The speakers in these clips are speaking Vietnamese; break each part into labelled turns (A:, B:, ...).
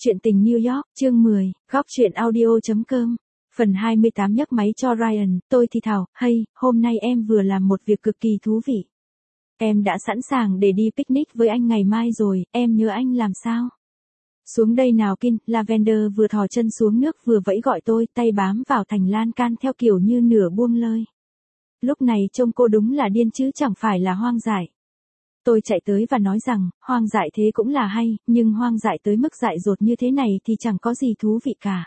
A: Chuyện tình New York, chương 10, góc chuyện audio.com. Phần 28 nhấc máy cho Ryan, tôi thì thào, hey, hôm nay em vừa làm một việc cực kỳ thú vị. Em đã sẵn sàng để đi picnic với anh ngày mai rồi, em nhớ anh làm sao? Xuống đây nào Kin, Lavender vừa thò chân xuống nước vừa vẫy gọi tôi, tay bám vào thành lan can theo kiểu như nửa buông lơi. Lúc này trông cô đúng là điên chứ chẳng phải là hoang dại. Tôi chạy tới và nói rằng, hoang dại thế cũng là hay, nhưng hoang dại tới mức dại dột như thế này thì chẳng có gì thú vị cả.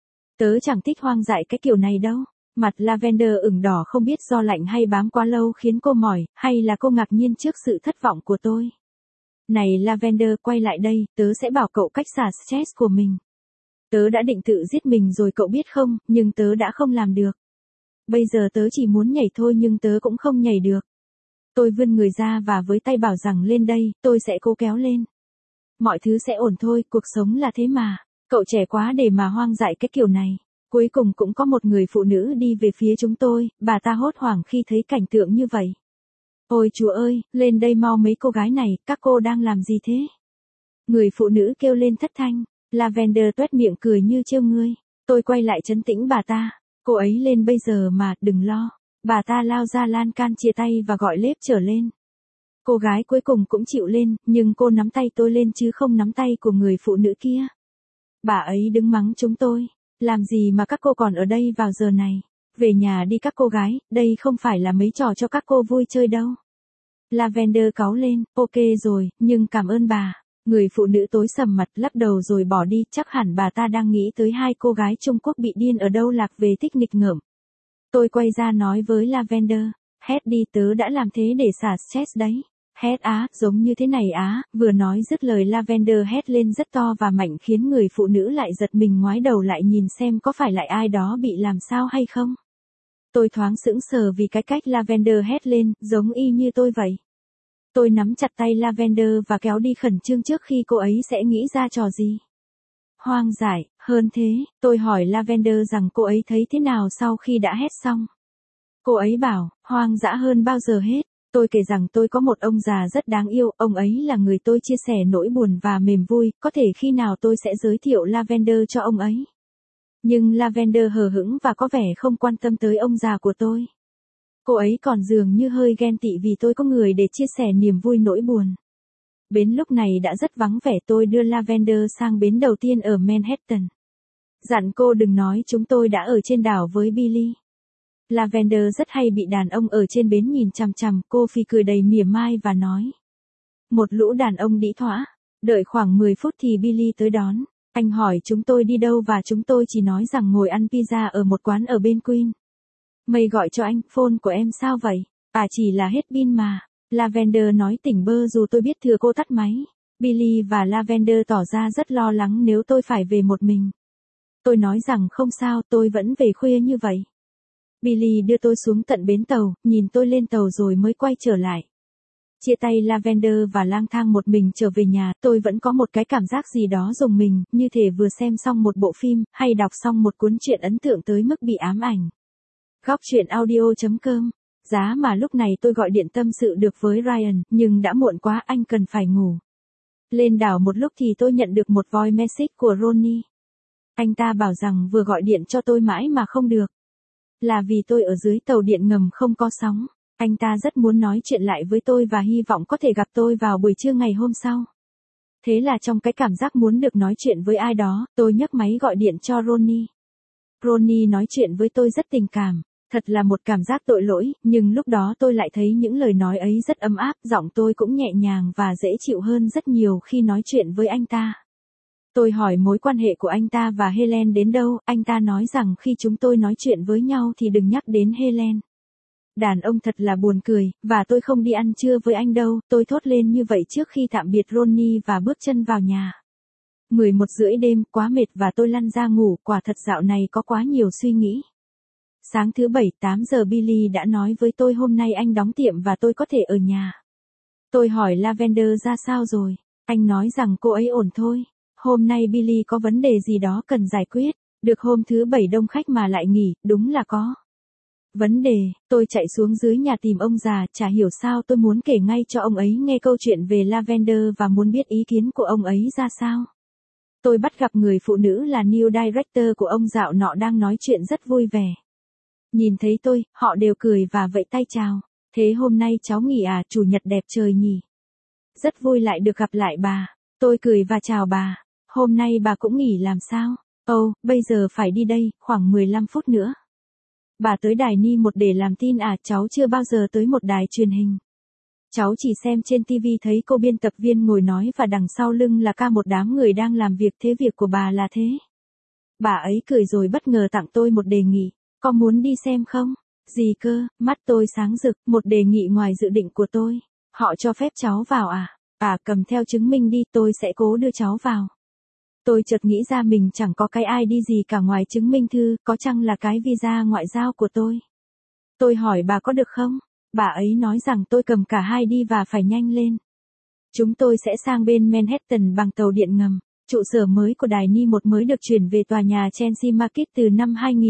A: Tớ chẳng thích hoang dại cái kiểu này đâu. Mặt Lavender ửng đỏ không biết do lạnh hay bám quá lâu khiến cô mỏi, hay là cô ngạc nhiên trước sự thất vọng của tôi. Này Lavender, quay lại đây, tớ sẽ bảo cậu cách xả stress của mình. Tớ đã định tự giết mình rồi cậu biết không, nhưng tớ đã không làm được. Bây giờ tớ chỉ muốn nhảy thôi nhưng tớ cũng không nhảy được. Tôi vươn người ra và với tay bảo rằng lên đây, tôi sẽ cố kéo lên. Mọi thứ sẽ ổn thôi, cuộc sống là thế mà. Cậu trẻ quá để mà hoang dại cái kiểu này. Cuối cùng cũng có một người phụ nữ đi về phía chúng tôi, bà ta hốt hoảng khi thấy cảnh tượng như vậy. Ôi Chúa ơi, lên đây mau mấy cô gái này, các cô đang làm gì thế? Người phụ nữ kêu lên thất thanh. Lavender tuét miệng cười như trêu ngươi. Tôi quay lại trấn tĩnh bà ta. Cô ấy lên bây giờ mà, đừng lo. Bà ta lao ra lan can chia tay và gọi Lếp trở lên. Cô gái cuối cùng cũng chịu lên, nhưng cô nắm tay tôi lên chứ không nắm tay của người phụ nữ kia. Bà ấy đứng mắng chúng tôi. Làm gì mà các cô còn ở đây vào giờ này? Về nhà đi các cô gái, đây không phải là mấy trò cho các cô vui chơi đâu. Lavender cáu lên, ok rồi, nhưng cảm ơn bà. Người phụ nữ tối sầm mặt lắc đầu rồi bỏ đi, chắc hẳn bà ta đang nghĩ tới hai cô gái Trung Quốc bị điên ở đâu lạc về thích nghịch ngợm. Tôi quay ra nói với Lavender, hét đi, tớ đã làm thế để xả stress đấy. Hét á, giống như thế này á, vừa nói dứt lời Lavender hét lên rất to và mạnh khiến người phụ nữ lại giật mình ngoái đầu lại nhìn xem có phải lại ai đó bị làm sao hay không. Tôi thoáng sững sờ vì cái cách Lavender hét lên, giống y như tôi vậy. Tôi nắm chặt tay Lavender và kéo đi khẩn trương trước khi cô ấy sẽ nghĩ ra trò gì. Hoang dại, hơn thế, tôi hỏi Lavender rằng cô ấy thấy thế nào sau khi đã hét xong. Cô ấy bảo, hoang dã hơn bao giờ hết. Tôi kể rằng tôi có một ông già rất đáng yêu, ông ấy là người tôi chia sẻ nỗi buồn và mềm vui, có thể khi nào tôi sẽ giới thiệu Lavender cho ông ấy. Nhưng Lavender hờ hững và có vẻ không quan tâm tới ông già của tôi. Cô ấy còn dường như hơi ghen tị vì tôi có người để chia sẻ niềm vui nỗi buồn. Bến lúc này đã rất vắng vẻ, tôi đưa Lavender sang bến đầu tiên ở Manhattan. Dặn cô đừng nói chúng tôi đã ở trên đảo với Billy. Lavender rất hay bị đàn ông ở trên bến nhìn chằm chằm, cô phì cười đầy mỉa mai và nói. Một lũ đàn ông đĩ thỏa. Đợi khoảng 10 phút thì Billy tới đón. Anh hỏi chúng tôi đi đâu và chúng tôi chỉ nói rằng ngồi ăn pizza ở một quán ở bên Queen. Mày gọi cho anh, phone của em sao vậy? À chỉ là hết pin mà. Lavender nói tỉnh bơ dù tôi biết thừa cô tắt máy. Billy và Lavender tỏ ra rất lo lắng nếu tôi phải về một mình. Tôi nói rằng không sao, tôi vẫn về khuya như vậy. Billy đưa tôi xuống tận bến tàu, nhìn tôi lên tàu rồi mới quay trở lại. Chia tay Lavender và lang thang một mình trở về nhà, tôi vẫn có một cái cảm giác gì đó rùng mình, như thể vừa xem xong một bộ phim, hay đọc xong một cuốn truyện ấn tượng tới mức bị ám ảnh. Góc chuyện audio.com. Giá mà lúc này tôi gọi điện tâm sự được với Ryan, nhưng đã muộn quá, anh cần phải ngủ. Lên đảo một lúc thì tôi nhận được một voice message của Ronnie. Anh ta bảo rằng vừa gọi điện cho tôi mãi mà không được. Là vì tôi ở dưới tàu điện ngầm không có sóng. Anh ta rất muốn nói chuyện lại với tôi và hy vọng có thể gặp tôi vào buổi trưa ngày hôm sau. Thế là trong cái cảm giác muốn được nói chuyện với ai đó, tôi nhấc máy gọi điện cho Ronnie. Ronnie nói chuyện với tôi rất tình cảm. Thật là một cảm giác tội lỗi, nhưng lúc đó tôi lại thấy những lời nói ấy rất ấm áp, giọng tôi cũng nhẹ nhàng và dễ chịu hơn rất nhiều khi nói chuyện với anh ta. Tôi hỏi mối quan hệ của anh ta và Helen đến đâu, anh ta nói rằng khi chúng tôi nói chuyện với nhau thì đừng nhắc đến Helen. Đàn ông thật là buồn cười, và tôi không đi ăn trưa với anh đâu, tôi thốt lên như vậy trước khi tạm biệt Ronnie và bước chân vào nhà. 11:30 đêm, quá mệt và tôi lăn ra ngủ, quả thật dạo này có quá nhiều suy nghĩ. Sáng thứ Bảy, 8 giờ Billy đã nói với tôi hôm nay anh đóng tiệm và tôi có thể ở nhà. Tôi hỏi Lavender ra sao rồi, anh nói rằng cô ấy ổn thôi. Hôm nay Billy có vấn đề gì đó cần giải quyết, được hôm thứ Bảy đông khách mà lại nghỉ, đúng là có vấn đề. Tôi chạy xuống dưới nhà tìm ông già, chả hiểu sao tôi muốn kể ngay cho ông ấy nghe câu chuyện về Lavender và muốn biết ý kiến của ông ấy ra sao. tôi bắt gặp người phụ nữ là new director của ông dạo nọ đang nói chuyện rất vui vẻ. Nhìn thấy tôi, họ đều cười và vẫy tay chào. Thế hôm nay cháu nghỉ à, chủ nhật đẹp trời nhỉ? Rất vui lại được gặp lại bà. Tôi cười và chào bà. Hôm nay bà cũng nghỉ làm sao? Ồ, bây giờ phải đi đây, khoảng 15 phút nữa. Bà tới đài Ni một để làm tin à, cháu chưa bao giờ tới một đài truyền hình. Cháu chỉ xem trên TV thấy cô biên tập viên ngồi nói và đằng sau lưng là cả một đám người đang làm việc, thế việc của bà là thế. Bà ấy cười rồi bất ngờ tặng tôi một đề nghị, có muốn đi xem không? Gì cơ, mắt tôi sáng rực, một đề nghị ngoài dự định của tôi. Họ cho phép cháu vào à? À, cầm theo chứng minh đi, tôi sẽ cố đưa cháu vào. Tôi chợt nghĩ ra mình chẳng có cái ID gì cả ngoài chứng minh thư, có chăng là cái visa ngoại giao của tôi. Tôi hỏi bà có được không? Bà ấy nói rằng tôi cầm cả hai đi và phải nhanh lên. Chúng tôi sẽ sang bên Manhattan bằng tàu điện ngầm. Trụ sở mới của đài Ni một mới được chuyển về tòa nhà Chelsea Market từ năm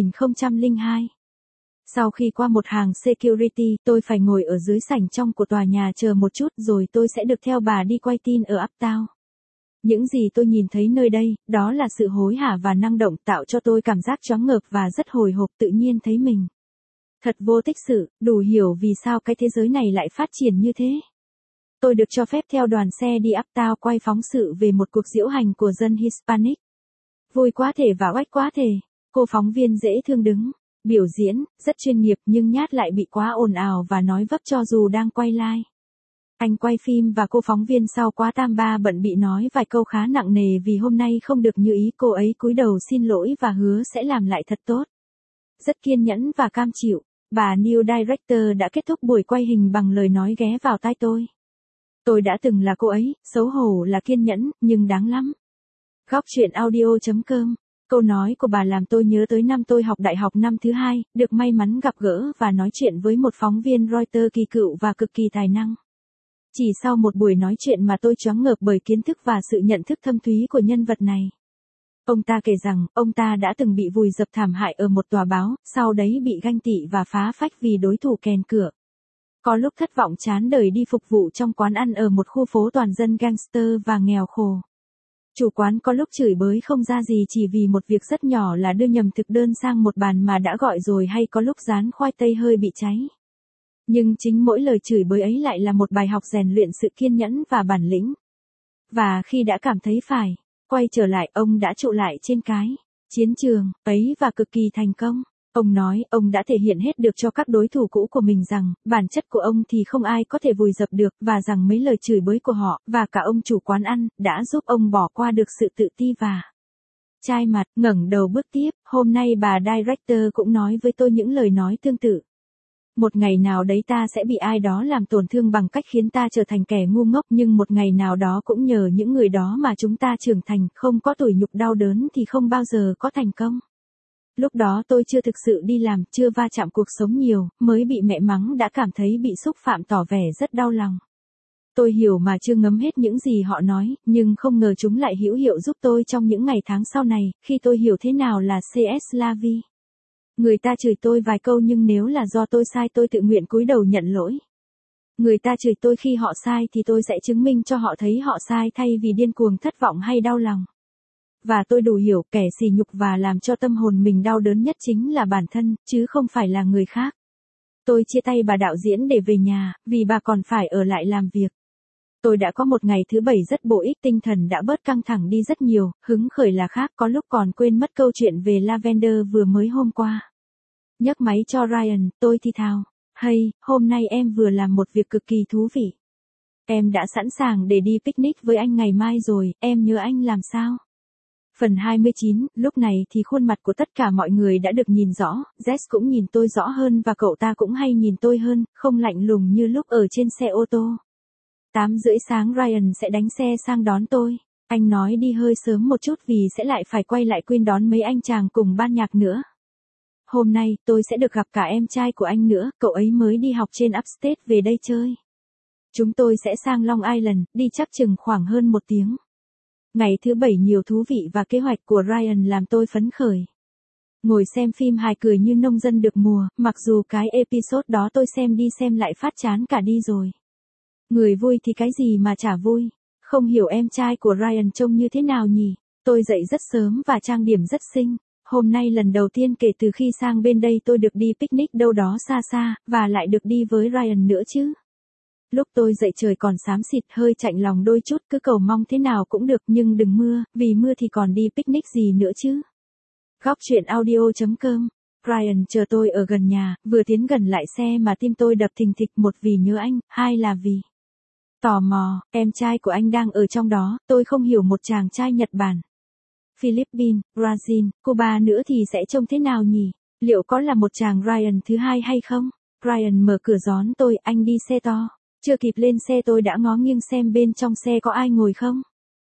A: 2002. Sau khi qua một hàng security, tôi phải ngồi ở dưới sảnh trong của tòa nhà chờ một chút rồi tôi sẽ được theo bà đi quay tin ở Uptown. Những gì tôi nhìn thấy nơi đây, đó là sự hối hả và năng động tạo cho tôi cảm giác choáng ngợp và rất hồi hộp, tự nhiên thấy mình thật vô tích sự, đủ hiểu vì sao cái thế giới này lại phát triển như thế. Tôi được cho phép theo đoàn xe đi Uptown quay phóng sự về một cuộc diễu hành của dân Hispanic. Vui quá thể và oách quá thể. Cô phóng viên dễ thương đứng, biểu diễn, rất chuyên nghiệp nhưng nhát lại bị quá ồn ào và nói vấp cho dù đang quay live. Anh quay phim và cô phóng viên sau quá tam ba bận bị nói vài câu khá nặng nề vì hôm nay không được như ý, cô ấy cúi đầu xin lỗi và hứa sẽ làm lại thật tốt. Rất kiên nhẫn và cam chịu, bà New Director đã kết thúc buổi quay hình bằng lời nói ghé vào tai tôi. Tôi đã từng là cô ấy, xấu hổ là kiên nhẫn, nhưng đáng lắm. Góc chuyện audio.com. Câu nói của bà làm tôi nhớ tới năm tôi học đại học năm thứ 2, được may mắn gặp gỡ và nói chuyện với một phóng viên Reuters kỳ cựu và cực kỳ tài năng. Chỉ sau một buổi nói chuyện mà tôi choáng ngợp bởi kiến thức và sự nhận thức thâm thúy của nhân vật này. Ông ta kể rằng, ông ta đã từng bị vùi dập thảm hại ở một tòa báo, sau đấy bị ganh tị và phá phách vì đối thủ kèn cửa. Có lúc thất vọng chán đời đi phục vụ trong quán ăn ở một khu phố toàn dân gangster và nghèo khổ. Chủ quán có lúc chửi bới không ra gì chỉ vì một việc rất nhỏ là đưa nhầm thực đơn sang một bàn mà đã gọi rồi, hay có lúc rán khoai tây hơi bị cháy. Nhưng chính mỗi lời chửi bới ấy lại là một bài học rèn luyện sự kiên nhẫn và bản lĩnh. Và khi đã cảm thấy phải quay trở lại, ông đã trụ lại trên cái chiến trường ấy và cực kỳ thành công. Ông nói ông đã thể hiện hết được cho các đối thủ cũ của mình rằng bản chất của ông thì không ai có thể vùi dập được, và rằng mấy lời chửi bới của họ và cả ông chủ quán ăn đã giúp ông bỏ qua được sự tự ti và chai mặt, ngẩng đầu bước tiếp. Hôm nay bà Director cũng nói với tôi những lời nói tương tự. Một ngày nào đấy ta sẽ bị ai đó làm tổn thương bằng cách khiến ta trở thành kẻ ngu ngốc, nhưng một ngày nào đó cũng nhờ những người đó mà chúng ta trưởng thành, không có tủi nhục đau đớn thì không bao giờ có thành công. Lúc đó tôi chưa thực sự đi làm, chưa va chạm cuộc sống nhiều, mới bị mẹ mắng đã cảm thấy bị xúc phạm, tỏ vẻ rất đau lòng. Tôi hiểu mà chưa ngấm hết những gì họ nói, nhưng không ngờ chúng lại hữu hiệu giúp tôi trong những ngày tháng sau này, khi tôi hiểu thế nào là CS La Vie. Người ta chửi tôi vài câu nhưng nếu là do tôi sai tôi tự nguyện cúi đầu nhận lỗi. Người ta chửi tôi khi họ sai thì tôi sẽ chứng minh cho họ thấy họ sai thay vì điên cuồng thất vọng hay đau lòng. Và tôi đủ hiểu kẻ sỉ nhục và làm cho tâm hồn mình đau đớn nhất chính là bản thân, chứ không phải là người khác. Tôi chia tay bà đạo diễn để về nhà, vì bà còn phải ở lại làm việc. Tôi đã có một ngày thứ 7 rất bổ ích, tinh thần đã bớt căng thẳng đi rất nhiều, hứng khởi là khác, có lúc còn quên mất câu chuyện về Lavender vừa mới hôm qua. Nhấc máy cho Ryan, tôi thì thào. Hey, hôm nay em vừa làm một việc cực kỳ thú vị. Em đã sẵn sàng để đi picnic với anh ngày mai rồi, em nhớ anh làm sao? Phần 29, lúc này thì khuôn mặt của tất cả mọi người đã được nhìn rõ, Jess cũng nhìn tôi rõ hơn và cậu ta cũng hay nhìn tôi hơn, không lạnh lùng như lúc ở trên xe ô tô. 8:30 sáng Ryan sẽ đánh xe sang đón tôi. Anh nói đi hơi sớm một chút vì sẽ lại phải quay lại Queen đón mấy anh chàng cùng ban nhạc nữa. Hôm nay, tôi sẽ được gặp cả em trai của anh nữa, cậu ấy mới đi học trên Upstate về đây chơi. Chúng tôi sẽ sang Long Island, đi chắc chừng khoảng hơn 1 tiếng. Ngày thứ 7 nhiều thú vị và kế hoạch của Ryan làm tôi phấn khởi. Ngồi xem phim hài cười như nông dân được mùa, mặc dù cái episode đó tôi xem đi xem lại phát chán cả đi rồi. Người vui thì cái gì mà chả vui. Không hiểu em trai của Ryan trông như thế nào nhỉ? Tôi dậy rất sớm và trang điểm rất xinh. Hôm nay lần đầu tiên kể từ khi sang bên đây tôi được đi picnic đâu đó xa xa, và lại được đi với Ryan nữa chứ. Lúc tôi dậy trời còn xám xịt, hơi chạnh lòng đôi chút, cứ cầu mong thế nào cũng được nhưng đừng mưa, vì mưa thì còn đi picnic gì nữa chứ. Góc chuyện audio.com. Ryan chờ tôi ở gần nhà, vừa tiến gần lại xe mà tim tôi đập thình thịch, một vì nhớ anh, hai là vì tò mò, em trai của anh đang ở trong đó. Tôi không hiểu một chàng trai Nhật Bản, Philippines, Brazil, Cuba nữa thì sẽ trông thế nào nhỉ? Liệu có là một chàng Ryan thứ hai hay không? Ryan mở cửa đón tôi, anh đi xe to. Chưa kịp lên xe tôi đã ngó nghiêng xem bên trong xe có ai ngồi không.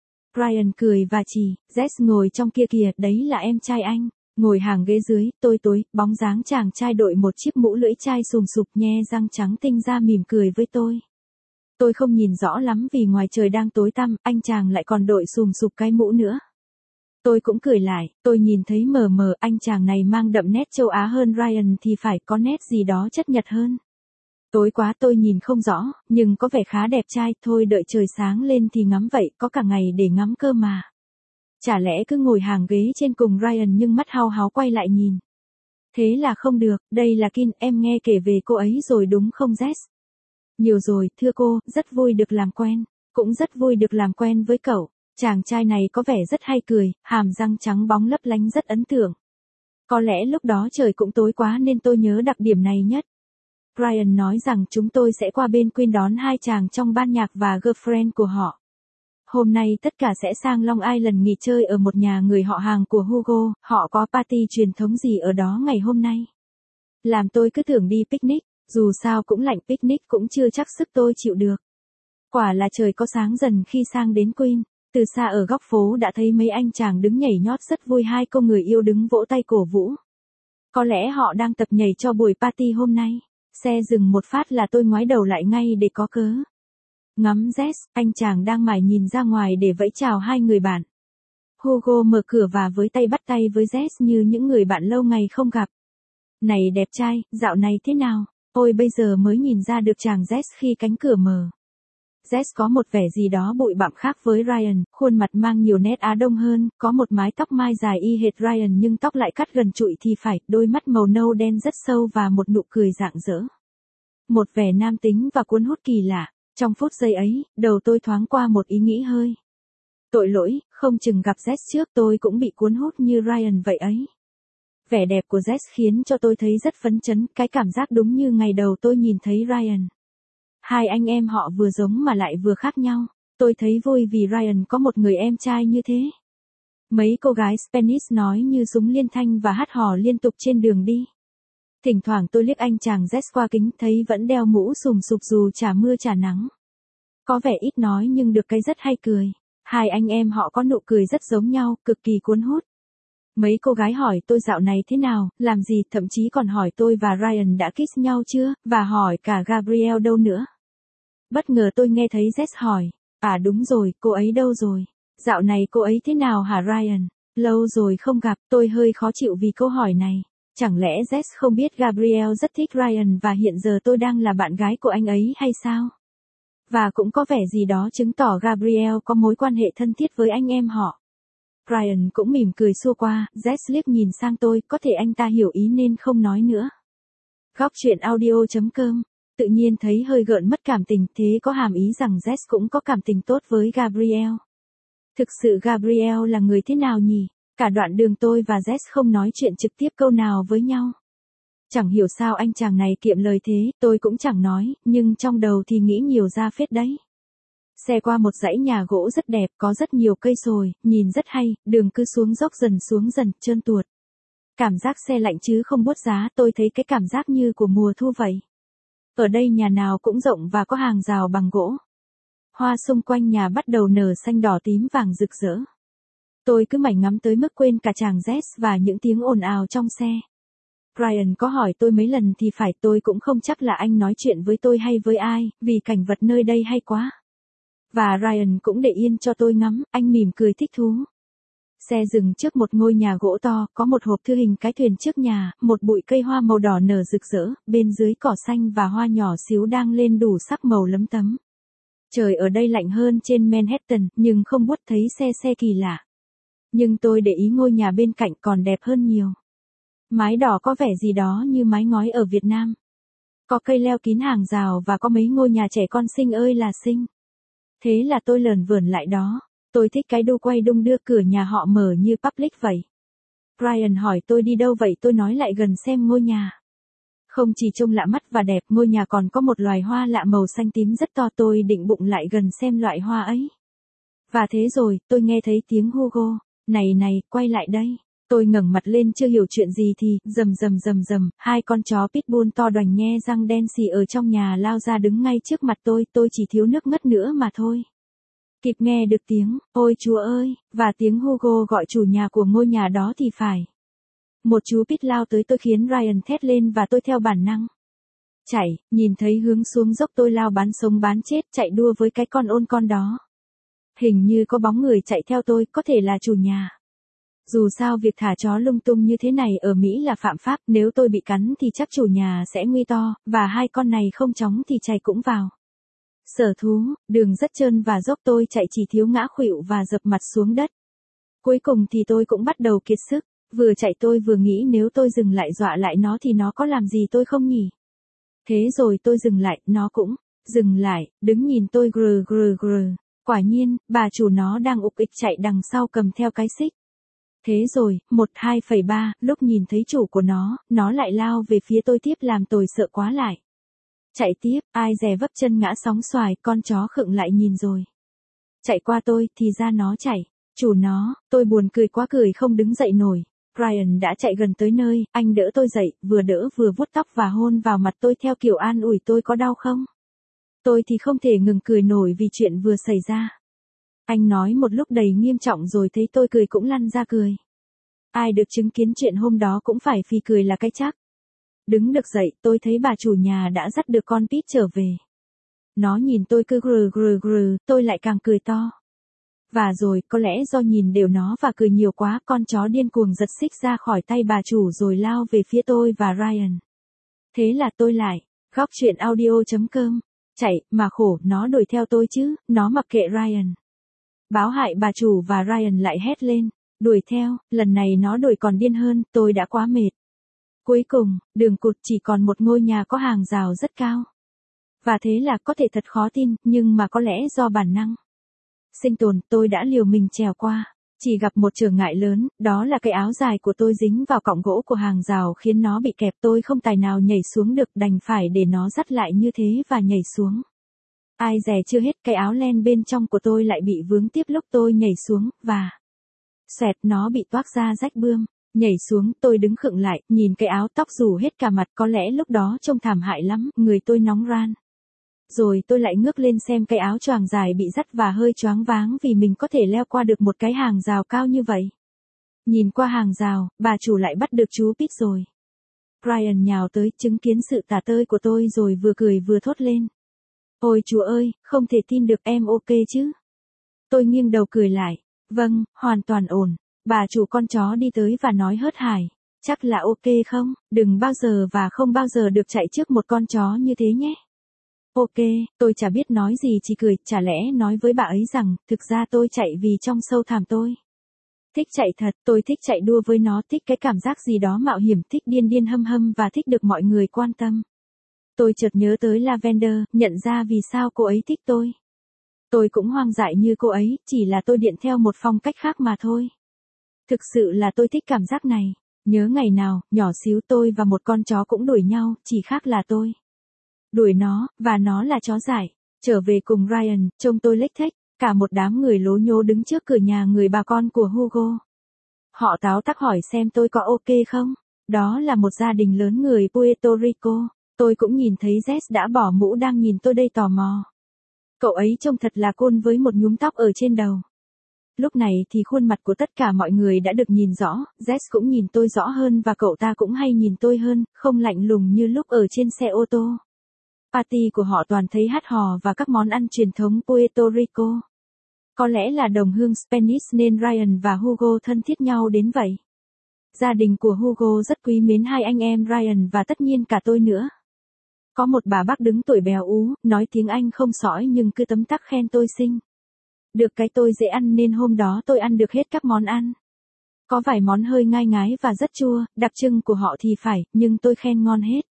A: Ryan cười và chỉ, Jess ngồi trong kia kìa, đấy là em trai anh. Ngồi hàng ghế dưới, tối, bóng dáng chàng trai đội một chiếc mũ lưỡi chai sùm sụp, nhe răng trắng tinh ra mỉm cười với tôi. Tôi không nhìn rõ lắm vì ngoài trời đang tối tăm, anh chàng lại còn đội sùm sụp cái mũ nữa. Tôi cũng cười lại, tôi nhìn thấy mờ mờ anh chàng này mang đậm nét châu Á hơn Ryan thì phải có nét gì đó chất Nhật hơn. Tối quá tôi nhìn không rõ, nhưng có vẻ khá đẹp trai, thôi đợi trời sáng lên thì ngắm vậy, có cả ngày để ngắm cơ mà. Chả lẽ cứ ngồi hàng ghế trên cùng Ryan nhưng mắt hao háo quay lại nhìn. Thế là không được, đây là Kim, em nghe kể về cô ấy rồi đúng không Jess? Nhiều rồi, thưa cô, rất vui được làm quen. Cũng rất vui được làm quen với cậu. Chàng trai này có vẻ rất hay cười, hàm răng trắng bóng lấp lánh rất ấn tượng. Có lẽ lúc đó trời cũng tối quá nên tôi nhớ đặc điểm này nhất. Ryan nói rằng chúng tôi sẽ qua bên Queen đón hai chàng trong ban nhạc và girlfriend của họ. Hôm nay tất cả sẽ sang Long Island nghỉ chơi ở một nhà người họ hàng của Hugo, họ có party truyền thống gì ở đó ngày hôm nay. Làm tôi cứ tưởng đi picnic, dù sao cũng lạnh, picnic cũng chưa chắc sức tôi chịu được. Quả là trời có sáng dần khi sang đến Queen, từ xa ở góc phố đã thấy mấy anh chàng đứng nhảy nhót rất vui, hai cô người yêu đứng vỗ tay cổ vũ. Có lẽ họ đang tập nhảy cho buổi party hôm nay. Xe dừng một phát là tôi ngoái đầu lại ngay để có cớ. Ngắm Jess, anh chàng đang mải nhìn ra ngoài để vẫy chào hai người bạn. Hugo mở cửa và với tay bắt tay với Jess như những người bạn lâu ngày không gặp. Này đẹp trai, dạo này thế nào? Ôi bây giờ mới nhìn ra được chàng Jess khi cánh cửa mở. Jess có một vẻ gì đó bụi bặm khác với Ryan, khuôn mặt mang nhiều nét Á Đông hơn, có một mái tóc mai dài y hệt Ryan nhưng tóc lại cắt gần trụi thì phải, đôi mắt màu nâu đen rất sâu và một nụ cười rạng rỡ. Một vẻ nam tính và cuốn hút kỳ lạ. Trong phút giây ấy, đầu tôi thoáng qua một ý nghĩ hơi tội lỗi, không chừng gặp Jess trước tôi cũng bị cuốn hút như Ryan vậy ấy. Vẻ đẹp của Jess khiến cho tôi thấy rất phấn chấn, cái cảm giác đúng như ngày đầu tôi nhìn thấy Ryan. Hai anh em họ vừa giống mà lại vừa khác nhau. Tôi thấy vui vì Ryan có một người em trai như thế. Mấy cô gái Spanish nói như súng liên thanh và hát hò liên tục trên đường đi. Thỉnh thoảng tôi liếc anh chàng Jess qua kính thấy vẫn đeo mũ sùm sụp dù chả mưa chả nắng. Có vẻ ít nói nhưng được cái rất hay cười. Hai anh em họ có nụ cười rất giống nhau, cực kỳ cuốn hút. Mấy cô gái hỏi tôi dạo này thế nào, làm gì, thậm chí còn hỏi tôi và Ryan đã kiss nhau chưa, và hỏi cả Gabrielle đâu nữa. Bất ngờ tôi nghe thấy Jess hỏi, à đúng rồi, cô ấy đâu rồi? Dạo này cô ấy thế nào hả Ryan? Lâu rồi không gặp, tôi hơi khó chịu vì câu hỏi này. Chẳng lẽ Jess không biết Gabrielle rất thích Ryan và hiện giờ tôi đang là bạn gái của anh ấy hay sao? Và cũng có vẻ gì đó chứng tỏ Gabrielle có mối quan hệ thân thiết với anh em họ. Ryan cũng mỉm cười xua qua, Jess liếc nhìn sang tôi, có thể anh ta hiểu ý nên không nói nữa. Góc chuyện audio.com. Tự nhiên thấy hơi gợn mất cảm tình, thế có hàm ý rằng Jess cũng có cảm tình tốt với Gabrielle. Thực sự Gabrielle là người thế nào nhỉ? Cả đoạn đường tôi và Jess không nói chuyện trực tiếp câu nào với nhau. Chẳng hiểu sao anh chàng này kiệm lời thế, tôi cũng chẳng nói, nhưng trong đầu thì nghĩ nhiều ra phết đấy. Xe qua một dãy nhà gỗ rất đẹp, có rất nhiều cây sồi, nhìn rất hay, đường cứ xuống dần, trơn tuột. Cảm giác xe lạnh chứ không buốt giá, tôi thấy cái cảm giác như của mùa thu vậy. Ở đây nhà nào cũng rộng và có hàng rào bằng gỗ. Hoa xung quanh nhà bắt đầu nở xanh đỏ tím vàng rực rỡ. Tôi cứ mải ngắm tới mức quên cả chàng Jess và những tiếng ồn ào trong xe. Ryan có hỏi tôi mấy lần thì phải, tôi cũng không chắc là anh nói chuyện với tôi hay với ai, vì cảnh vật nơi đây hay quá. Và Ryan cũng để yên cho tôi ngắm, anh mỉm cười thích thú. Xe dừng trước một ngôi nhà gỗ to, có một hộp thư hình cái thuyền trước nhà, một bụi cây hoa màu đỏ nở rực rỡ, bên dưới cỏ xanh và hoa nhỏ xíu đang lên đủ sắc màu lấm tấm. Trời ở đây lạnh hơn trên Manhattan, nhưng không buốt, thấy xe kỳ lạ. Nhưng tôi để ý ngôi nhà bên cạnh còn đẹp hơn nhiều. Mái đỏ có vẻ gì đó như mái ngói ở Việt Nam. Có cây leo kín hàng rào và có mấy ngôi nhà trẻ con xinh ơi là xinh. Thế là tôi lởn vởn lại đó. Tôi thích cái đu quay đung đưa, cửa nhà họ mở như public vậy. Ryan hỏi tôi đi đâu vậy, tôi nói lại gần xem ngôi nhà. Không chỉ trông lạ mắt và đẹp, ngôi nhà còn có một loài hoa lạ màu xanh tím rất to, tôi định bụng lại gần xem loại hoa ấy. Và thế rồi, tôi nghe thấy tiếng Hugo, này này, quay lại đây. Tôi ngẩng mặt lên chưa hiểu chuyện gì thì, rầm rầm rầm rầm, hai con chó pitbull to đoành nhe răng đen xì ở trong nhà lao ra đứng ngay trước mặt tôi chỉ thiếu nước ngất nữa mà thôi. Kịp nghe được tiếng, ôi chúa ơi, và tiếng Hugo gọi chủ nhà của ngôi nhà đó thì phải. Một chú pit lao tới tôi khiến Ryan thét lên và tôi theo bản năng chạy, nhìn thấy hướng xuống dốc tôi lao bán sống bán chết chạy đua với cái con ôn con đó. Hình như có bóng người chạy theo tôi, có thể là chủ nhà. Dù sao việc thả chó lung tung như thế này ở Mỹ là phạm pháp, nếu tôi bị cắn thì chắc chủ nhà sẽ nguy to, và hai con này không chóng thì chạy cũng vào. Sở thú, đường rất trơn và dốc, tôi chạy chỉ thiếu ngã khuỵu và dập mặt xuống đất. Cuối cùng thì tôi cũng bắt đầu kiệt sức, vừa chạy tôi vừa nghĩ nếu tôi dừng lại dọa lại nó thì nó có làm gì tôi không nhỉ? Thế rồi tôi dừng lại, nó cũng dừng lại, đứng nhìn tôi grờ grờ grờ. Quả nhiên, bà chủ nó đang ục ịch chạy đằng sau cầm theo cái xích. Thế rồi, 1-2,3, lúc nhìn thấy chủ của nó lại lao về phía tôi tiếp làm tôi sợ quá lại. Chạy tiếp, ai dè vấp chân ngã sóng xoài, con chó khựng lại nhìn rồi. Chạy qua tôi, thì ra nó chạy. Chủ nó, tôi buồn cười quá cười không đứng dậy nổi. Ryan đã chạy gần tới nơi, anh đỡ tôi dậy, vừa đỡ vừa vuốt tóc và hôn vào mặt tôi theo kiểu an ủi tôi có đau không. Tôi thì không thể ngừng cười nổi vì chuyện vừa xảy ra. Anh nói một lúc đầy nghiêm trọng rồi thấy tôi cười cũng lăn ra cười. Ai được chứng kiến chuyện hôm đó cũng phải phì cười là cái chắc. Đứng được dậy, tôi thấy bà chủ nhà đã dắt được con Pete trở về. Nó nhìn tôi cứ grừ grừ grừ, tôi lại càng cười to. Và rồi, có lẽ do nhìn đều nó và cười nhiều quá, con chó điên cuồng giật xích ra khỏi tay bà chủ rồi lao về phía tôi và Ryan. Thế là tôi lại, góc chuyện audio.com, chạy, mà khổ, nó đuổi theo tôi chứ, nó mặc kệ Ryan. Báo hại bà chủ và Ryan lại hét lên, đuổi theo, lần này nó đuổi còn điên hơn, tôi đã quá mệt. Cuối cùng, đường cụt chỉ còn một ngôi nhà có hàng rào rất cao. Và thế là có thể thật khó tin, nhưng mà có lẽ do bản năng sinh tồn, tôi đã liều mình trèo qua. Chỉ gặp một trở ngại lớn, đó là cái áo dài của tôi dính vào cọng gỗ của hàng rào khiến nó bị kẹp, tôi không tài nào nhảy xuống được, đành phải để nó dắt lại như thế và nhảy xuống. Ai dè chưa hết, cái áo len bên trong của tôi lại bị vướng tiếp lúc tôi nhảy xuống, và xoẹt, nó bị toác ra rách bươm. Nhảy xuống, tôi đứng khựng lại, nhìn cái áo, tóc rủ hết cả mặt, có lẽ lúc đó trông thảm hại lắm, người tôi nóng ran. Rồi tôi lại ngước lên xem cái áo choàng dài bị dắt và hơi choáng váng vì mình có thể leo qua được một cái hàng rào cao như vậy. Nhìn qua hàng rào, bà chủ lại bắt được chú Pete rồi. Ryan nhào tới, chứng kiến sự tả tơi của tôi rồi vừa cười vừa thốt lên. Ôi chúa ơi, không thể tin được, em ok chứ? Tôi nghiêng đầu cười lại. Vâng, hoàn toàn ổn. Bà chủ con chó đi tới và nói hớt hải. Chắc là ok không? Đừng bao giờ và không bao giờ được chạy trước một con chó như thế nhé. Ok, tôi chả biết nói gì chỉ cười, chả lẽ nói với bà ấy rằng, thực ra tôi chạy vì trong sâu thẳm tôi thích chạy thật, tôi thích chạy đua với nó, thích cái cảm giác gì đó mạo hiểm, thích điên điên hâm hâm và thích được mọi người quan tâm. Tôi chợt nhớ tới Lavender, nhận ra vì sao cô ấy thích tôi. Tôi cũng hoang dại như cô ấy, chỉ là tôi điện theo một phong cách khác mà thôi. Thực sự là tôi thích cảm giác này. Nhớ ngày nào, nhỏ xíu tôi và một con chó cũng đuổi nhau, chỉ khác là tôi đuổi nó, và nó là chó dại. Trở về cùng Ryan, trông tôi lếch thếch, cả một đám người lố nhố đứng trước cửa nhà người bà con của Hugo. Họ táo tắc hỏi xem tôi có ok không. Đó là một gia đình lớn người Puerto Rico. Tôi cũng nhìn thấy Jess đã bỏ mũ đang nhìn tôi đây tò mò. Cậu ấy trông thật là cool với một nhúm tóc ở trên đầu. Lúc này thì khuôn mặt của tất cả mọi người đã được nhìn rõ, Jess cũng nhìn tôi rõ hơn và cậu ta cũng hay nhìn tôi hơn, không lạnh lùng như lúc ở trên xe ô tô. Party của họ toàn thấy hát hò và các món ăn truyền thống Puerto Rico. Có lẽ là đồng hương Spanish nên Ryan và Hugo thân thiết nhau đến vậy. Gia đình của Hugo rất quý mến hai anh em Ryan và tất nhiên cả tôi nữa. Có một bà bác đứng tuổi béo ú, nói tiếng Anh không sõi nhưng cứ tấm tắc khen tôi xinh. Được cái tôi dễ ăn nên hôm đó tôi ăn được hết các món ăn. Có vài món hơi ngai ngái và rất chua, đặc trưng của họ thì phải, nhưng tôi khen ngon hết.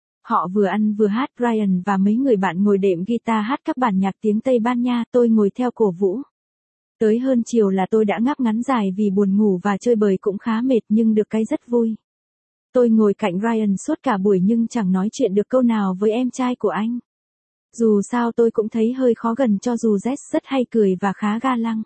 A: Họ vừa ăn vừa hát, Ryan và mấy người bạn ngồi đệm guitar hát các bản nhạc tiếng Tây Ban Nha, tôi ngồi theo cổ vũ. Tới hơn chiều là tôi đã ngáp ngắn dài vì buồn ngủ và chơi bời cũng khá mệt nhưng được cái rất vui. Tôi ngồi cạnh Ryan suốt cả buổi nhưng chẳng nói chuyện được câu nào với em trai của anh. Dù sao tôi cũng thấy hơi khó gần cho dù Jess rất hay cười và khá ga lăng.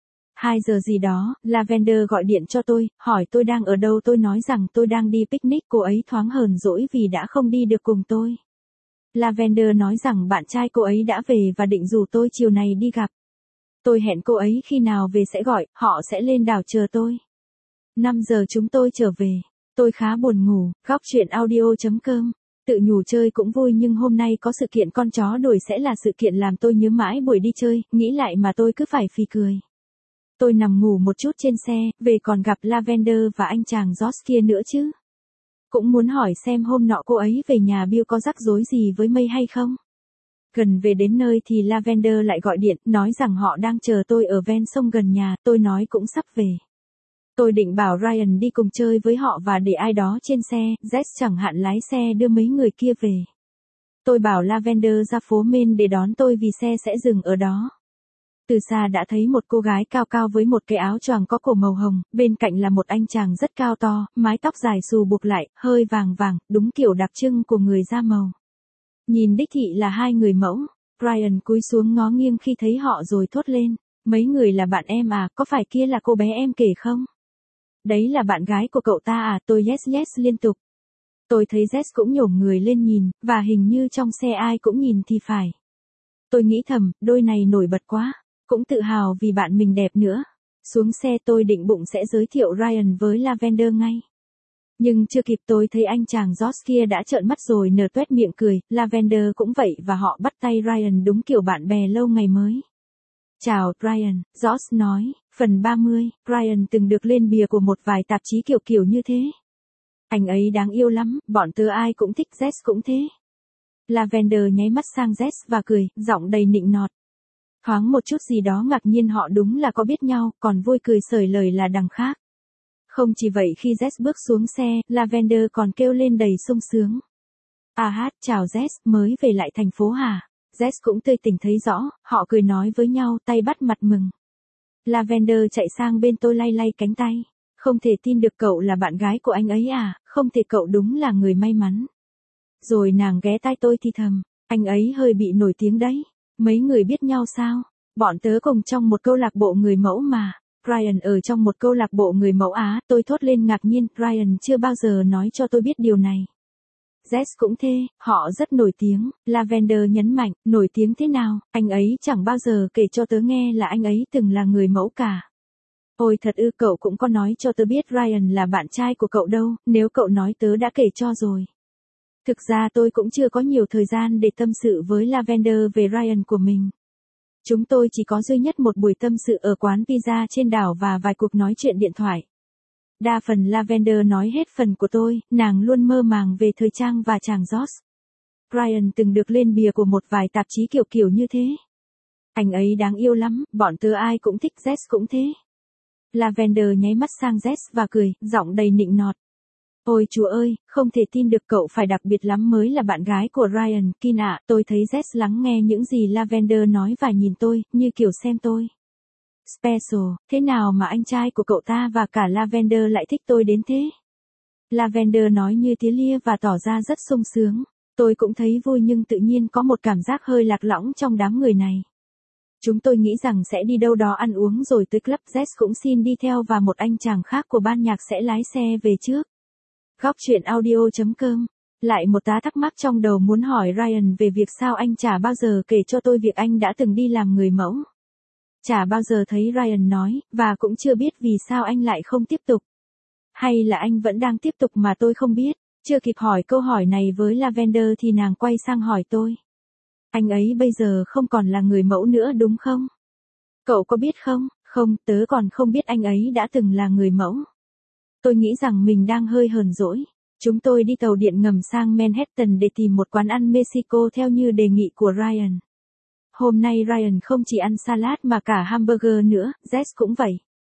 A: 2 giờ gì đó, Lavender gọi điện cho tôi, hỏi tôi đang ở đâu, tôi nói rằng tôi đang đi picnic, cô ấy thoáng hờn dỗi vì đã không đi được cùng tôi. Lavender nói rằng bạn trai cô ấy đã về và định rủ tôi chiều này đi gặp. Tôi hẹn cô ấy khi nào về sẽ gọi, họ sẽ lên đảo chờ tôi. 5 giờ chúng tôi trở về. Tôi khá buồn ngủ, góc chuyện audio.com. Tự nhủ chơi cũng vui nhưng hôm nay có sự kiện con chó đuổi sẽ là sự kiện làm tôi nhớ mãi buổi đi chơi, nghĩ lại mà tôi cứ phải phì cười. Tôi nằm ngủ một chút trên xe, về còn gặp Lavender và anh chàng Josh kia nữa chứ. Cũng muốn hỏi xem hôm nọ cô ấy về nhà Bill có rắc rối gì với May hay không. Gần về đến nơi thì Lavender lại gọi điện, nói rằng họ đang chờ tôi ở ven sông gần nhà, tôi nói cũng sắp về. Tôi định bảo Ryan đi cùng chơi với họ và để ai đó trên xe, Jess chẳng hạn lái xe đưa mấy người kia về. Tôi bảo Lavender ra phố Main để đón tôi vì xe sẽ dừng ở đó. Từ xa đã thấy một cô gái cao cao với một cái áo choàng có cổ màu hồng, bên cạnh là một anh chàng rất cao to, mái tóc dài xù buộc lại, hơi vàng vàng, đúng kiểu đặc trưng của người da màu. Nhìn đích thị là hai người mẫu, Ryan cúi xuống ngó nghiêng khi thấy họ rồi thốt lên, mấy người là bạn em à, có phải kia là cô bé em kể không? Đấy là bạn gái của cậu ta à, tôi yes liên tục. Tôi thấy Jess cũng nhổm người lên nhìn, và hình như trong xe ai cũng nhìn thì phải. Tôi nghĩ thầm, đôi này nổi bật quá, cũng tự hào vì bạn mình đẹp nữa. Xuống xe tôi định bụng sẽ giới thiệu Ryan với Lavender ngay. Nhưng chưa kịp tôi thấy anh chàng Josh kia đã trợn mắt rồi nở toét miệng cười, Lavender cũng vậy và họ bắt tay Ryan đúng kiểu bạn bè lâu ngày mới. Chào, Ryan, Josh nói, phần 30, Ryan từng được lên bìa của một vài tạp chí kiểu như thế. Anh ấy đáng yêu lắm, bọn tớ ai cũng thích, Jess cũng thế. Lavender nháy mắt sang Jess và cười, giọng đầy nịnh nọt. Thoáng một chút gì đó ngạc nhiên họ đúng là có biết nhau, còn vui cười xởi lời là đằng khác. Không chỉ vậy khi Jess bước xuống xe, Lavender còn kêu lên đầy sung sướng. À hát, chào Jess, mới về lại thành phố hả? Jess cũng tươi tỉnh thấy rõ, họ cười nói với nhau, tay bắt mặt mừng. Lavender chạy sang bên tôi lay lay cánh tay. Không thể tin được cậu là bạn gái của anh ấy à, không thể cậu đúng là người may mắn. Rồi nàng ghé tai tôi thì thầm, anh ấy hơi bị nổi tiếng đấy. Mấy người biết nhau sao? Bọn tớ cùng trong một câu lạc bộ người mẫu mà. Ryan ở trong một câu lạc bộ người mẫu Á, tôi thốt lên ngạc nhiên, Ryan chưa bao giờ nói cho tôi biết điều này. Jess cũng thế, họ rất nổi tiếng, Lavender nhấn mạnh, nổi tiếng thế nào, anh ấy chẳng bao giờ kể cho tớ nghe là anh ấy từng là người mẫu cả. Ôi thật ư, cậu cũng có nói cho tớ biết Ryan là bạn trai của cậu đâu, nếu cậu nói tớ đã kể cho rồi. Thực ra tôi cũng chưa có nhiều thời gian để tâm sự với Lavender về Ryan của mình. Chúng tôi chỉ có duy nhất một buổi tâm sự ở quán pizza trên đảo và vài cuộc nói chuyện điện thoại. Đa phần Lavender nói hết phần của tôi, nàng luôn mơ màng về thời trang và chàng Josh. Ryan từng được lên bìa của một vài tạp chí kiểu như thế. Anh ấy đáng yêu lắm, bọn tớ ai cũng thích, Jess cũng thế. Lavender nháy mắt sang Jess và cười, giọng đầy nịnh nọt. Ôi chúa ơi, không thể tin được cậu phải đặc biệt lắm mới là bạn gái của Ryan, Kin ạ. Tôi thấy Jess lắng nghe những gì Lavender nói và nhìn tôi, như kiểu xem tôi. Special, thế nào mà anh trai của cậu ta và cả Lavender lại thích tôi đến thế? Lavender nói như tía lia và tỏ ra rất sung sướng. Tôi cũng thấy vui nhưng tự nhiên có một cảm giác hơi lạc lõng trong đám người này. Chúng tôi nghĩ rằng sẽ đi đâu đó ăn uống rồi tới club, Jess cũng xin đi theo và một anh chàng khác của ban nhạc sẽ lái xe về trước. Góc chuyện audio.com. Lại một tá thắc mắc trong đầu muốn hỏi Ryan về việc sao anh chả bao giờ kể cho tôi việc anh đã từng đi làm người mẫu. Chả bao giờ thấy Ryan nói, và cũng chưa biết vì sao anh lại không tiếp tục. Hay là anh vẫn đang tiếp tục mà tôi không biết. Chưa kịp hỏi câu hỏi này với Lavender thì nàng quay sang hỏi tôi. Anh ấy bây giờ không còn là người mẫu nữa đúng không? Cậu có biết không? Không, tớ còn không biết anh ấy đã từng là người mẫu. Tôi nghĩ rằng mình đang hơi hờn dỗi. Chúng tôi đi tàu điện ngầm sang Manhattan để tìm một quán ăn Mexico theo như đề nghị của Ryan. Hôm nay Ryan không chỉ ăn salad mà cả hamburger nữa, Jess cũng vậy.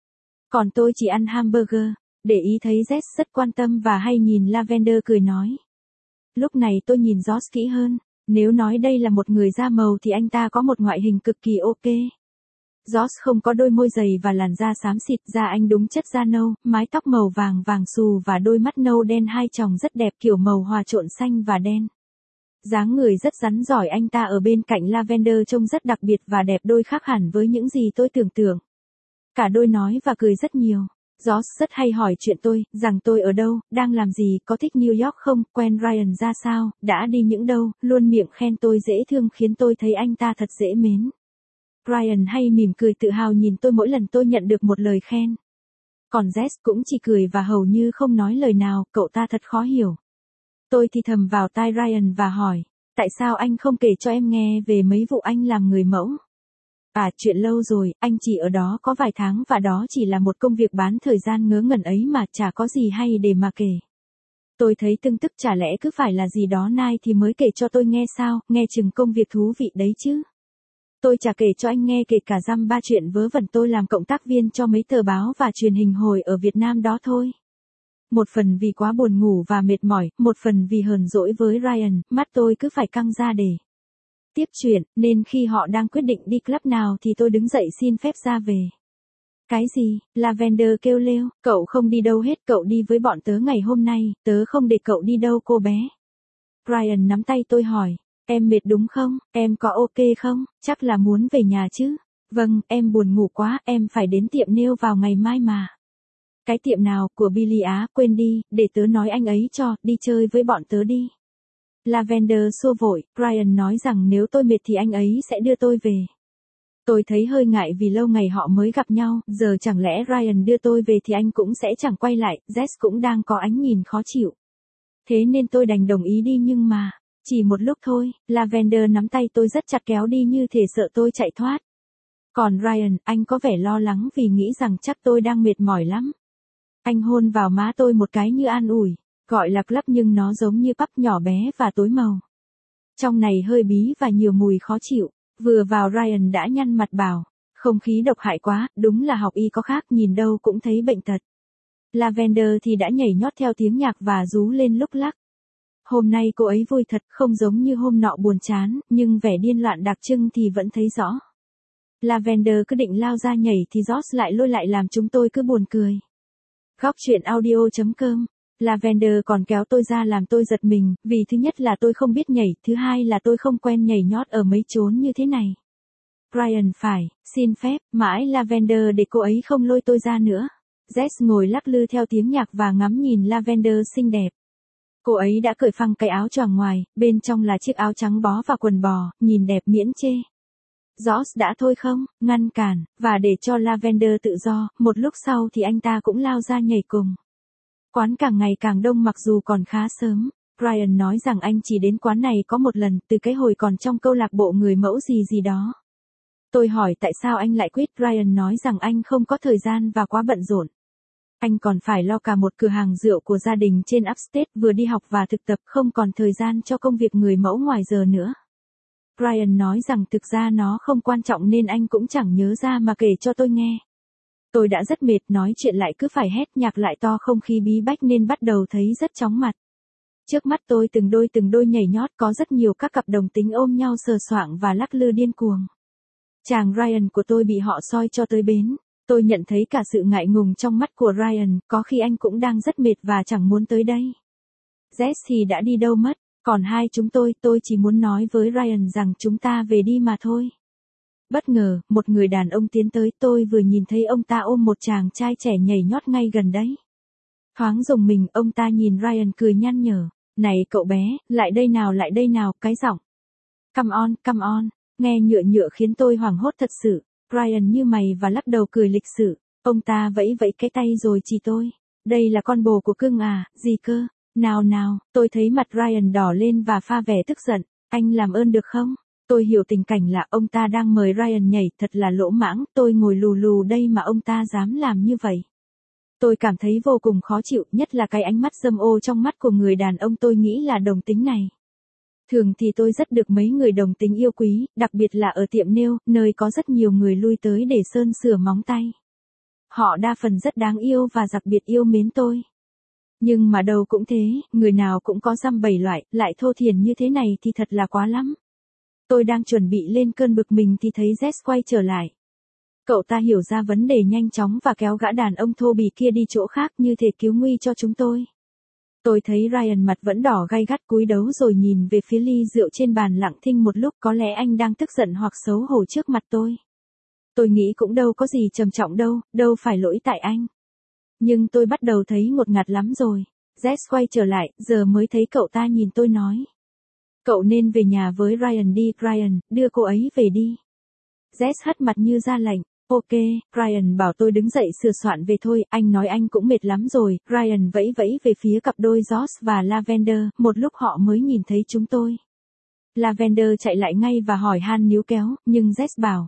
A: Còn tôi chỉ ăn hamburger. Để ý thấy Jess rất quan tâm và hay nhìn Lavender cười nói. Lúc này tôi nhìn Josh kỹ hơn. Nếu nói đây là một người da màu thì anh ta có một ngoại hình cực kỳ ok. Josh không có đôi môi dày và làn da xám xịt, da anh đúng chất da nâu, mái tóc màu vàng vàng xù và đôi mắt nâu đen hai tròng rất đẹp kiểu màu hòa trộn xanh và đen. Dáng người rất rắn giỏi, anh ta ở bên cạnh Lavender trông rất đặc biệt và đẹp đôi, khác hẳn với những gì tôi tưởng tượng. Cả đôi nói và cười rất nhiều. Josh rất hay hỏi chuyện tôi, rằng tôi ở đâu, đang làm gì, có thích New York không, quen Ryan ra sao, đã đi những đâu, luôn miệng khen tôi dễ thương khiến tôi thấy anh ta thật dễ mến. Ryan hay mỉm cười tự hào nhìn tôi mỗi lần tôi nhận được một lời khen. Còn Jess cũng chỉ cười và hầu như không nói lời nào, cậu ta thật khó hiểu. Tôi thì thầm vào tai Ryan và hỏi, tại sao anh không kể cho em nghe về mấy vụ anh làm người mẫu? Chuyện lâu rồi, anh chỉ ở đó có vài tháng và đó chỉ là một công việc bán thời gian ngớ ngẩn ấy mà, chả có gì hay để mà kể. Tôi thấy tưng tức, chả lẽ cứ phải là gì đó nice thì mới kể cho tôi nghe sao, nghe chừng công việc thú vị đấy chứ. Tôi chả kể cho anh nghe kể cả dăm ba chuyện vớ vẩn tôi làm cộng tác viên cho mấy tờ báo và truyền hình hồi ở Việt Nam đó thôi. Một phần vì quá buồn ngủ và mệt mỏi, một phần vì hờn dỗi với Ryan, mắt tôi cứ phải căng ra để tiếp chuyện, nên khi họ đang quyết định đi club nào thì tôi đứng dậy xin phép ra về. Cái gì? Lavender kêu lêu, cậu không đi đâu hết, cậu đi với bọn tớ ngày hôm nay, tớ không để cậu đi đâu cô bé. Ryan nắm tay tôi hỏi, em mệt đúng không, em có ok không, chắc là muốn về nhà chứ. Vâng, em buồn ngủ quá, em phải đến tiệm nail vào ngày mai mà. Cái tiệm nào, của Billy á, quên đi, để tớ nói anh ấy cho, đi chơi với bọn tớ đi. Lavender xua vội, Ryan nói rằng nếu tôi mệt thì anh ấy sẽ đưa tôi về. Tôi thấy hơi ngại vì lâu ngày họ mới gặp nhau, giờ chẳng lẽ Ryan đưa tôi về thì anh cũng sẽ chẳng quay lại, Jess cũng đang có ánh nhìn khó chịu. Thế nên tôi đành đồng ý đi, nhưng mà, chỉ một lúc thôi, Lavender nắm tay tôi rất chặt kéo đi như thể sợ tôi chạy thoát. Còn Ryan, anh có vẻ lo lắng vì nghĩ rằng chắc tôi đang mệt mỏi lắm. Anh hôn vào má tôi một cái như an ủi. Gọi là club nhưng nó giống như pub nhỏ bé và tối màu. Trong này hơi bí và nhiều mùi khó chịu. Vừa vào Ryan đã nhăn mặt bảo, không khí độc hại quá, đúng là học y có khác, nhìn đâu cũng thấy bệnh tật. Lavender thì đã nhảy nhót theo tiếng nhạc và rú lên lúc lắc. Hôm nay cô ấy vui thật, không giống như hôm nọ buồn chán, nhưng vẻ điên loạn đặc trưng thì vẫn thấy rõ. Lavender cứ định lao ra nhảy thì Josh lại lôi lại làm chúng tôi cứ buồn cười. Góc chuyện audio.com. Lavender còn kéo tôi ra làm tôi giật mình, vì thứ nhất là tôi không biết nhảy, thứ hai là tôi không quen nhảy nhót ở mấy chốn như thế này. Ryan phải, xin phép, mãi Lavender để cô ấy không lôi tôi ra nữa. Jess ngồi lắc lư theo tiếng nhạc và ngắm nhìn Lavender xinh đẹp. Cô ấy đã cởi phăng cái áo choàng ngoài, bên trong là chiếc áo trắng bó và quần bò, nhìn đẹp miễn chê. Josh đã thôi không, ngăn cản, và để cho Lavender tự do, một lúc sau thì anh ta cũng lao ra nhảy cùng. Quán càng ngày càng đông mặc dù còn khá sớm. Ryan nói rằng anh chỉ đến quán này có một lần, từ cái hồi còn trong câu lạc bộ người mẫu gì gì đó. Tôi hỏi tại sao anh lại quit, Ryan nói rằng anh không có thời gian và quá bận rộn. Anh còn phải lo cả một cửa hàng rượu của gia đình trên Upstate, vừa đi học và thực tập, không còn thời gian cho công việc người mẫu ngoài giờ nữa. Ryan nói rằng thực ra nó không quan trọng nên anh cũng chẳng nhớ ra mà kể cho tôi nghe. Tôi đã rất mệt, nói chuyện lại cứ phải hét, nhạc lại to, không khí bí bách nên bắt đầu thấy rất chóng mặt. Trước mắt tôi từng đôi nhảy nhót, có rất nhiều các cặp đồng tính ôm nhau sờ soạng và lắc lư điên cuồng. Chàng Ryan của tôi bị họ soi cho tới bến. Tôi nhận thấy cả sự ngại ngùng trong mắt của Ryan, có khi anh cũng đang rất mệt và chẳng muốn tới đây. Jess thì đã đi đâu mất, còn hai chúng tôi chỉ muốn nói với Ryan rằng chúng ta về đi mà thôi. Bất ngờ, một người đàn ông tiến tới, tôi vừa nhìn thấy ông ta ôm một chàng trai trẻ nhảy nhót ngay gần đấy. Thoáng rùng mình, ông ta nhìn Ryan cười nhăn nhở. Này cậu bé, lại đây nào, cái giọng. Come on, nghe nhựa khiến tôi hoảng hốt thật sự. Ryan như mày và lắc đầu cười lịch sự. Ông ta vẫy cái tay rồi chỉ tôi. Đây là con bồ của cưng à, gì cơ? Nào, tôi thấy mặt Ryan đỏ lên và pha vẻ tức giận. Anh làm ơn được không? Tôi hiểu tình cảnh là ông ta đang mời Ryan nhảy, thật là lỗ mãng, tôi ngồi lù đây mà ông ta dám làm như vậy. Tôi cảm thấy vô cùng khó chịu, nhất là cái ánh mắt dâm ô trong mắt của người đàn ông tôi nghĩ là đồng tính này. Thường thì tôi rất được mấy người đồng tính yêu quý, đặc biệt là ở tiệm nail, nơi có rất nhiều người lui tới để sơn sửa móng tay. họ đa phần rất đáng yêu và đặc biệt yêu mến tôi. Nhưng mà đâu cũng thế, người nào cũng có dăm bảy loại, lại thô thiển như thế này thì thật là quá lắm. Tôi đang chuẩn bị lên cơn bực mình thì thấy Jess quay trở lại. Cậu ta hiểu ra vấn đề nhanh chóng và kéo gã đàn ông thô bỉ kia đi chỗ khác như thể cứu nguy cho chúng tôi. Tôi thấy Ryan mặt vẫn đỏ gay gắt cúi đầu rồi nhìn về phía ly rượu trên bàn lặng thinh một lúc, có lẽ anh đang tức giận hoặc xấu hổ trước mặt tôi. Tôi nghĩ cũng đâu có gì trầm trọng đâu, đâu phải lỗi tại anh. Nhưng tôi bắt đầu thấy ngột ngạt lắm rồi. Jess quay trở lại, giờ mới thấy cậu ta nhìn tôi nói. Cậu nên về nhà với Ryan đi, Ryan, đưa cô ấy về đi. Jess hất mặt như ra lệnh. Ok, Ryan bảo tôi đứng dậy sửa soạn về thôi, anh nói anh cũng mệt lắm rồi. Ryan vẫy vẫy về phía cặp đôi Josh và Lavender, một lúc họ mới nhìn thấy chúng tôi. Lavender chạy lại ngay và hỏi han níu kéo, nhưng Jess bảo.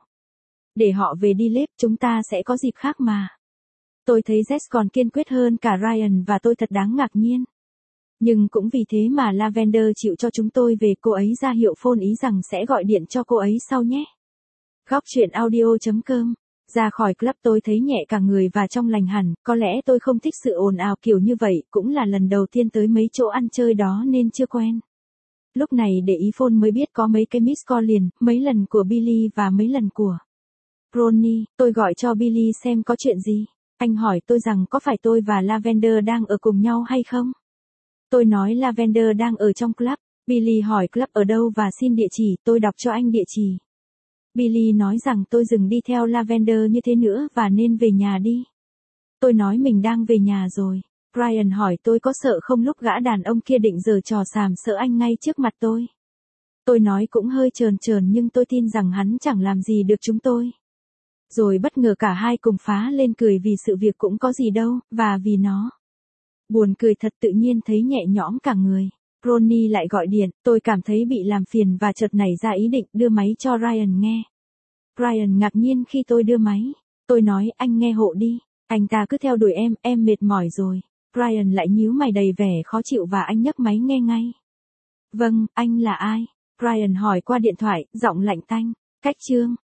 A: Để họ về đi Lếp, chúng ta sẽ có dịp khác mà. Tôi thấy Jess còn kiên quyết hơn cả Ryan và tôi thật đáng ngạc nhiên. Nhưng cũng vì thế mà Lavender chịu cho chúng tôi về, cô ấy ra hiệu phone ý rằng sẽ gọi điện cho cô ấy sau nhé. Góc truyện audio.com. Ra khỏi club tôi thấy nhẹ cả người và trong lành hẳn, có lẽ tôi không thích sự ồn ào kiểu như vậy, cũng là lần đầu tiên tới mấy chỗ ăn chơi đó nên chưa quen. Lúc này để ý phone mới biết có mấy cái miss call liền, mấy lần của Billy và mấy lần của Ronnie. Tôi gọi cho Billy xem có chuyện gì. Anh hỏi tôi rằng có phải tôi và Lavender đang ở cùng nhau hay không? Tôi nói Lavender đang ở trong club. Billy hỏi club ở đâu và xin địa chỉ, tôi đọc cho anh địa chỉ. Billy nói rằng tôi đừng đi theo Lavender như thế nữa và nên về nhà đi. Tôi nói mình đang về nhà rồi. Ryan hỏi tôi có sợ không lúc gã đàn ông kia định giở trò xàm sợ anh ngay trước mặt tôi. Tôi nói cũng hơi trờn nhưng tôi tin rằng hắn chẳng làm gì được chúng tôi. Rồi bất ngờ cả hai cùng phá lên cười vì sự việc cũng có gì đâu, và vì nó. Buồn cười thật, tự nhiên thấy nhẹ nhõm cả người. Ronnie lại gọi điện, tôi cảm thấy bị làm phiền và chợt nảy ra ý định đưa máy cho Ryan nghe. Ryan ngạc nhiên khi tôi đưa máy. Tôi nói anh nghe hộ đi, anh ta cứ theo đuổi em mệt mỏi rồi. Ryan lại nhíu mày đầy vẻ khó chịu và anh nhấc máy nghe ngay. Vâng, anh là ai? Ryan hỏi qua điện thoại, giọng lạnh tanh. Cách chương.